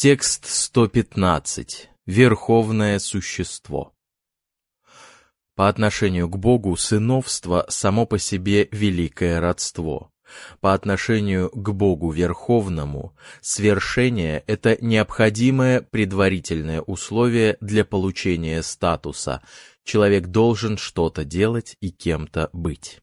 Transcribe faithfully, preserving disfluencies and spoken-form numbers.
Текст сто пятнадцать. Верховное существо. По отношению к Богу сыновство само по себе великое родство. По отношению к Богу Верховному свершение — это необходимое предварительное условие для получения статуса. Человек должен что-то делать и кем-то быть.